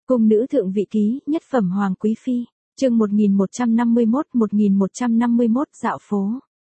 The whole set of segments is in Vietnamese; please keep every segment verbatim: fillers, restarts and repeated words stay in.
Cung nữ thượng vị ký, nhất phẩm hoàng quý phi, chương một nghìn một trăm năm mươi mốt một nghìn một trăm năm mươi mốt dạo phố.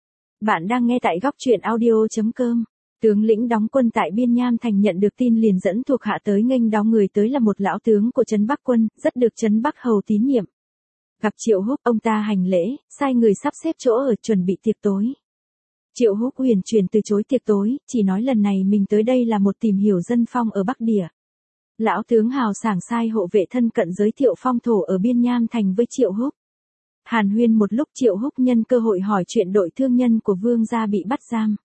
Bạn đang nghe tại góc truyện audio.com. Tướng lĩnh đóng quân tại Biên Nham Thành nhận được tin liền dẫn thuộc hạ tới nghênh đón, người tới là một lão tướng của Trấn Bắc Quân, rất được Trấn Bắc Hầu tín nhiệm. Gặp Triệu Húc, ông ta hành lễ, sai người sắp xếp chỗ ở chuẩn bị tiệc tối. Triệu Húc huyền chuyển từ chối tiệc tối, chỉ nói lần này mình tới đây là một tìm hiểu dân phong ở Bắc Địa. Lão tướng hào sảng sai hộ vệ thân cận giới thiệu phong thổ ở Biên Nham Thành với Triệu Húc. Hàn huyên một lúc, Triệu Húc nhân cơ hội hỏi chuyện đội thương nhân của Vương gia bị bắt giam.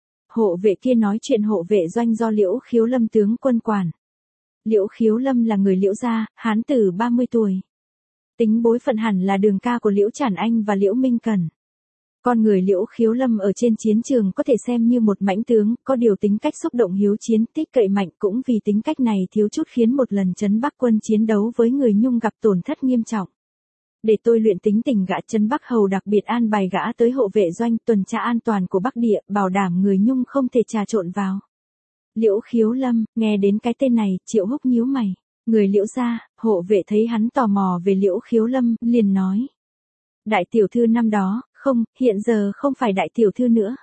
Hộ vệ kia nói chuyện hộ vệ doanh do Liễu Khiếu Lâm tướng quân quản. Liễu Khiếu Lâm là người Liễu gia, hán tử ba mươi tuổi. Tính bối phận hẳn là đường ca của Liễu Trản Anh và Liễu Minh Cẩn. Con người Liễu Khiếu Lâm ở trên chiến trường có thể xem như một mãnh tướng, có điều tính cách xúc động hiếu chiến, tích cậy mạnh, cũng vì tính cách này thiếu chút khiến một lần Trấn Bắc Quân chiến đấu với người Nhung gặp tổn thất nghiêm trọng. Để tôi luyện tính tình gã, Trấn Bắc Hầu đặc biệt an bài gã tới hộ vệ doanh tuần tra an toàn của Bắc Địa, bảo đảm người Nhung không thể trà trộn vào. Liễu Khiếu Lâm, nghe đến cái tên này, Triệu Húc nhíu mày. Người Liễu gia, hộ vệ thấy hắn tò mò về Liễu Khiếu Lâm, liền nói. Đại tiểu thư năm đó, không, hiện giờ không phải đại tiểu thư nữa.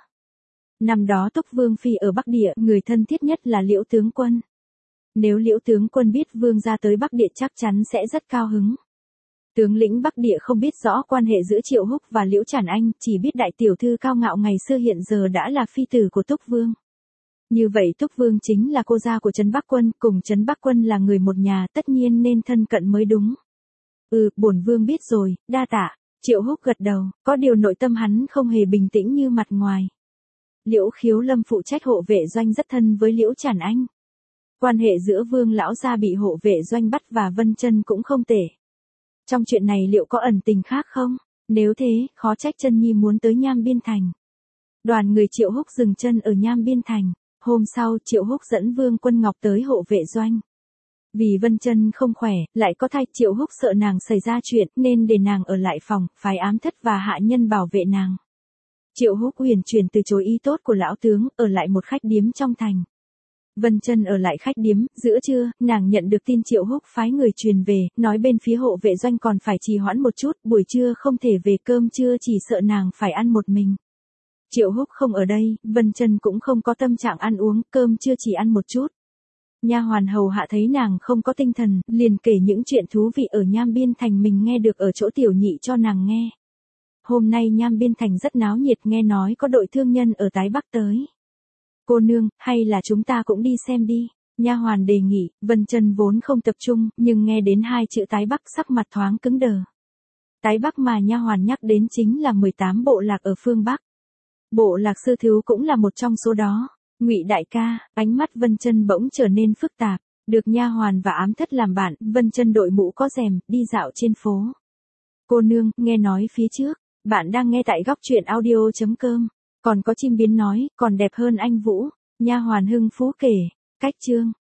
Năm đó Túc Vương Phi ở Bắc Địa, người thân thiết nhất là Liễu tướng quân. Nếu Liễu tướng quân biết Vương gia tới Bắc Địa chắc chắn sẽ rất cao hứng. Tướng lĩnh Bắc Địa không biết rõ quan hệ giữa Triệu Húc và Liễu Trản Anh, chỉ biết đại tiểu thư cao ngạo ngày xưa hiện giờ đã là phi tử của Túc Vương. Như vậy Túc Vương chính là cô gia của Trấn Bắc Quân, cùng Trấn Bắc Quân là người một nhà, tất nhiên nên thân cận mới đúng. Ừ, bổn Vương biết rồi, đa tạ. Triệu Húc gật đầu, có điều nội tâm hắn không hề bình tĩnh như mặt ngoài. Liễu Khiếu Lâm phụ trách hộ vệ doanh rất thân với Liễu Trản Anh. Quan hệ giữa Vương lão gia bị hộ vệ doanh bắt và Vân Chân cũng không tệ. Trong chuyện này liệu có ẩn tình khác không? Nếu thế, khó trách Chân Nhi muốn tới Nham Biên Thành. Đoàn người Triệu Húc dừng chân ở Nham Biên Thành. Hôm sau, Triệu Húc dẫn Vương Quân Ngọc tới hộ vệ doanh. Vì Vân Chân không khỏe, lại có thai, Triệu Húc sợ nàng xảy ra chuyện, nên để nàng ở lại phòng, phái ám thất và hạ nhân bảo vệ nàng. Triệu Húc huyền chuyển từ chối ý tốt của lão tướng, ở lại một khách điếm trong thành. Vân Chân ở lại khách điếm, giữa trưa, nàng nhận được tin Triệu Húc phái người truyền về, nói bên phía hộ vệ doanh còn phải trì hoãn một chút, buổi trưa không thể về, cơm trưa chỉ sợ nàng phải ăn một mình. Triệu Húc không ở đây, Vân Chân cũng không có tâm trạng ăn uống, cơm trưa chỉ ăn một chút. Nha hoàn hầu hạ thấy nàng không có tinh thần, liền kể những chuyện thú vị ở Nham Biên Thành mình nghe được ở chỗ tiểu nhị cho nàng nghe. Hôm nay Nham Biên Thành rất náo nhiệt, nghe nói có đội thương nhân ở Tái Bắc tới. Cô nương, hay là chúng ta cũng đi xem đi, nha hoàn đề nghị. Vân Chân vốn không tập trung, nhưng nghe đến hai chữ Tái Bắc sắc mặt thoáng cứng đờ. Tái Bắc mà nha hoàn nhắc đến chính là mười tám bộ lạc ở phương Bắc. Bộ lạc Sư Thiếu cũng là một trong số đó. Ngụy đại ca, ánh mắt Vân Chân bỗng trở nên phức tạp. Được nha hoàn và ám thất làm bạn, Vân Chân đội mũ có rèm, đi dạo trên phố. Cô nương, nghe nói phía trước, bạn đang nghe tại góc truyện audio.com. Còn có chim biến nói, còn đẹp hơn anh Vũ. Nha hoàn hưng phú kể. Cách chương.